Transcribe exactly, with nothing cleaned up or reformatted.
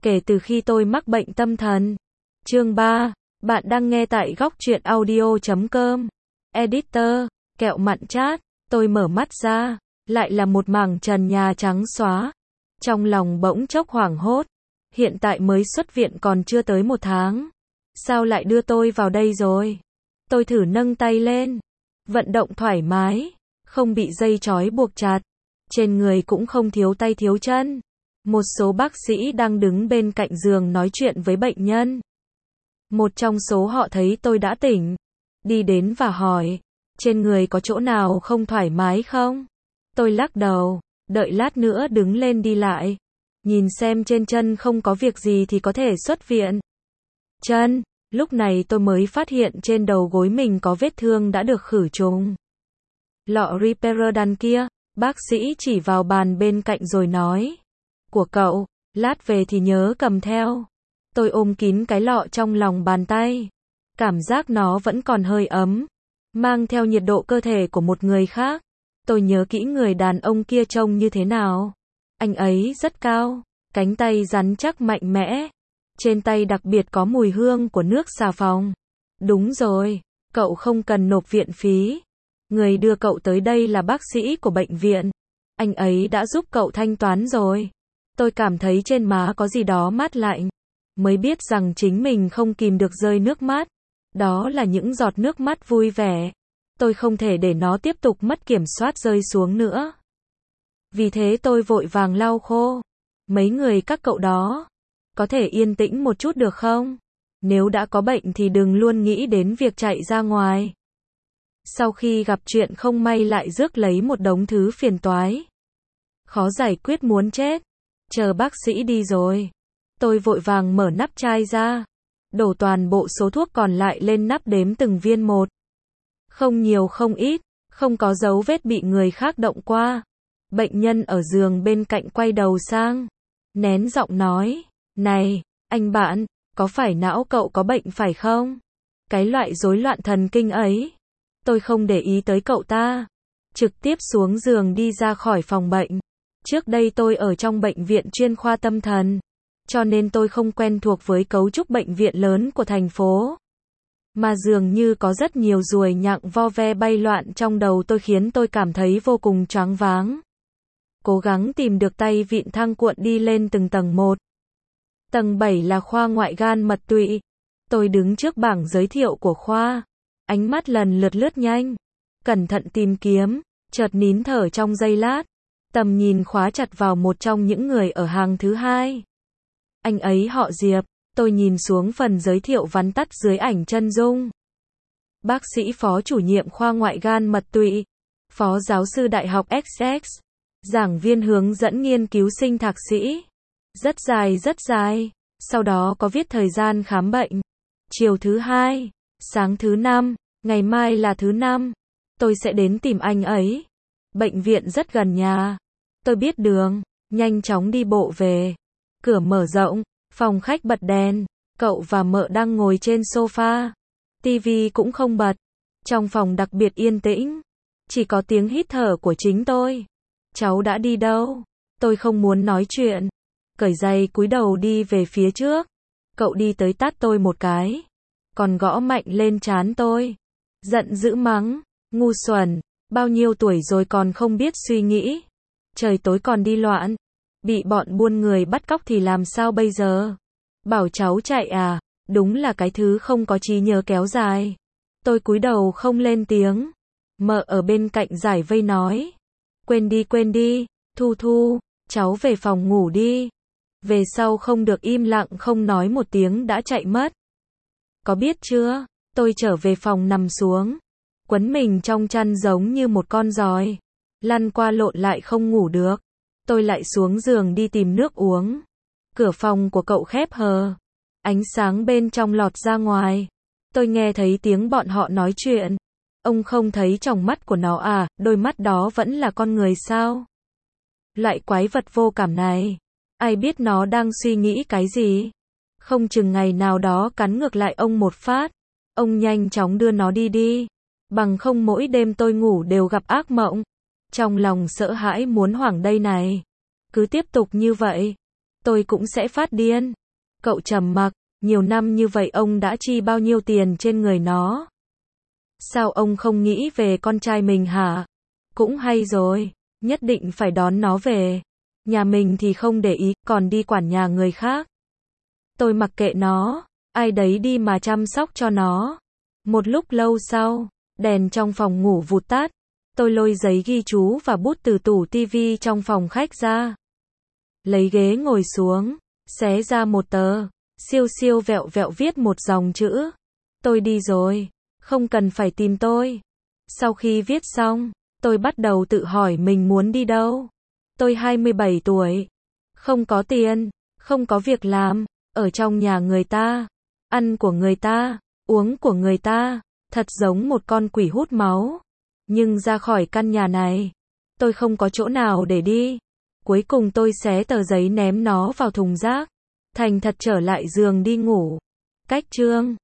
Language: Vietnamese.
kể từ khi tôi mắc bệnh tâm thần. Chương ba. Bạn đang nghe tại góc truyện audio chấm com. Editor, kẹo mặn chát. Tôi mở mắt ra, lại là một mảng trần nhà trắng xóa. Trong lòng bỗng chốc hoảng hốt. Hiện tại mới xuất viện còn chưa tới một tháng. Sao lại đưa tôi vào đây rồi? Tôi thử nâng tay lên. Vận động thoải mái, không bị dây trói buộc chặt. Trên người cũng không thiếu tay thiếu chân. Một số bác sĩ đang đứng bên cạnh giường nói chuyện với bệnh nhân. Một trong số họ thấy tôi đã tỉnh, đi đến và hỏi, trên người có chỗ nào không thoải mái không? Tôi lắc đầu, đợi lát nữa đứng lên đi lại. Nhìn xem trên chân không có việc gì thì có thể xuất viện. Chân, lúc này tôi mới phát hiện trên đầu gối mình có vết thương đã được khử trùng. Lọ Riperidone kia, bác sĩ chỉ vào bàn bên cạnh rồi nói. Của cậu, lát về thì nhớ cầm theo. Tôi ôm kín cái lọ trong lòng bàn tay. Cảm giác nó vẫn còn hơi ấm. Mang theo nhiệt độ cơ thể của một người khác. Tôi nhớ kỹ người đàn ông kia trông như thế nào. Anh ấy rất cao, cánh tay rắn chắc mạnh mẽ. Trên tay đặc biệt có mùi hương của nước xà phòng. Đúng rồi, cậu không cần nộp viện phí. Người đưa cậu tới đây là bác sĩ của bệnh viện. Anh ấy đã giúp cậu thanh toán rồi. Tôi cảm thấy trên má có gì đó mát lạnh. Mới biết rằng chính mình không kìm được rơi nước mắt. Đó là những giọt nước mắt vui vẻ. Tôi không thể để nó tiếp tục mất kiểm soát rơi xuống nữa. Vì thế tôi vội vàng lau khô. Mấy người các cậu đó, có thể yên tĩnh một chút được không? Nếu đã có bệnh thì đừng luôn nghĩ đến việc chạy ra ngoài. Sau khi gặp chuyện không may lại rước lấy một đống thứ phiền toái. Khó giải quyết muốn chết. Chờ bác sĩ đi rồi. Tôi vội vàng mở nắp chai ra. Đổ toàn bộ số thuốc còn lại lên nắp đếm từng viên một. Không nhiều không ít, không có dấu vết bị người khác động qua. Bệnh nhân ở giường bên cạnh quay đầu sang. Nén giọng nói. Này, anh bạn, có phải não cậu có bệnh phải không? Cái loại rối loạn thần kinh ấy. Tôi không để ý tới cậu ta. Trực tiếp xuống giường đi ra khỏi phòng bệnh. Trước đây tôi ở trong bệnh viện chuyên khoa tâm thần. Cho nên tôi không quen thuộc với cấu trúc bệnh viện lớn của thành phố. Mà dường như có rất nhiều ruồi nhặng vo ve bay loạn trong đầu tôi khiến tôi cảm thấy vô cùng choáng váng. Cố gắng tìm được tay vịn thang cuộn đi lên từng tầng một. Tầng bảy là khoa ngoại gan mật tụy. Tôi đứng trước bảng giới thiệu của khoa. Ánh mắt lần lượt lướt nhanh. Cẩn thận tìm kiếm, chợt nín thở trong giây lát. Tầm nhìn khóa chặt vào một trong những người ở hàng thứ hai. Anh ấy họ Diệp. Tôi nhìn xuống phần giới thiệu vắn tắt dưới ảnh chân dung. Bác sĩ phó chủ nhiệm khoa ngoại gan mật tụy. Phó giáo sư đại học Essex. Giảng viên hướng dẫn nghiên cứu sinh thạc sĩ. Rất dài rất dài. Sau đó có viết thời gian khám bệnh. Chiều thứ hai, sáng thứ năm, ngày mai là thứ năm. Tôi sẽ đến tìm anh ấy. Bệnh viện rất gần nhà. Tôi biết đường, nhanh chóng đi bộ về. Cửa mở rộng, phòng khách bật đèn. Cậu và mợ đang ngồi trên sofa. Tivi cũng không bật. Trong phòng đặc biệt yên tĩnh. Chỉ có tiếng hít thở của chính tôi. Cháu đã đi đâu? Tôi không muốn nói chuyện. Cởi giày cúi đầu đi về phía trước. Cậu đi tới tát tôi một cái. Còn gõ mạnh lên trán tôi. Giận dữ mắng. Ngu xuẩn. Bao nhiêu tuổi rồi còn không biết suy nghĩ. Trời tối còn đi loạn. Bị bọn buôn người bắt cóc thì làm sao bây giờ? Bảo cháu chạy à? Đúng là cái thứ không có trí nhớ kéo dài. Tôi cúi đầu không lên tiếng. Mợ ở bên cạnh giải vây nói. Quên đi quên đi, Thu Thu, cháu về phòng ngủ đi. Về sau không được im lặng không nói một tiếng đã chạy mất. Có biết chưa? Tôi trở về phòng nằm xuống. Quấn mình trong chăn giống như một con giòi. Lăn qua lộn lại không ngủ được. Tôi lại xuống giường đi tìm nước uống. Cửa phòng của cậu khép hờ. Ánh sáng bên trong lọt ra ngoài. Tôi nghe thấy tiếng bọn họ nói chuyện. Ông không thấy trong mắt của nó à, đôi mắt đó vẫn là con người sao? Loại quái vật vô cảm này. Ai biết nó đang suy nghĩ cái gì? Không chừng ngày nào đó cắn ngược lại ông một phát. Ông nhanh chóng đưa nó đi đi. Bằng không mỗi đêm tôi ngủ đều gặp ác mộng. Trong lòng sợ hãi muốn hoảng đây này. Cứ tiếp tục như vậy. tôi cũng sẽ phát điên. Cậu trầm mặc, nhiều năm như vậy ông đã chi bao nhiêu tiền trên người nó? Sao ông không nghĩ về con trai mình hả? Cũng hay rồi, nhất định phải đón nó về. Nhà mình thì không để ý, còn đi quản nhà người khác. Tôi mặc kệ nó, ai đấy đi mà chăm sóc cho nó. Một lúc lâu sau, đèn trong phòng ngủ vụt tắt. Tôi lôi giấy ghi chú và bút từ tủ tivi trong phòng khách ra. Lấy ghế ngồi xuống, xé ra một tờ, siêu siêu vẹo vẹo viết một dòng chữ. Tôi đi rồi, không cần phải tìm tôi. Sau khi viết xong, tôi bắt đầu tự hỏi mình muốn đi đâu. Tôi hai mươi bảy tuổi, không có tiền, không có việc làm, ở trong nhà người ta, ăn của người ta, uống của người ta, thật giống một con quỷ hút máu. Nhưng ra khỏi căn nhà này, tôi không có chỗ nào để đi. Cuối cùng tôi xé tờ giấy ném nó vào thùng rác, thành thật trở lại giường đi ngủ. Cách chương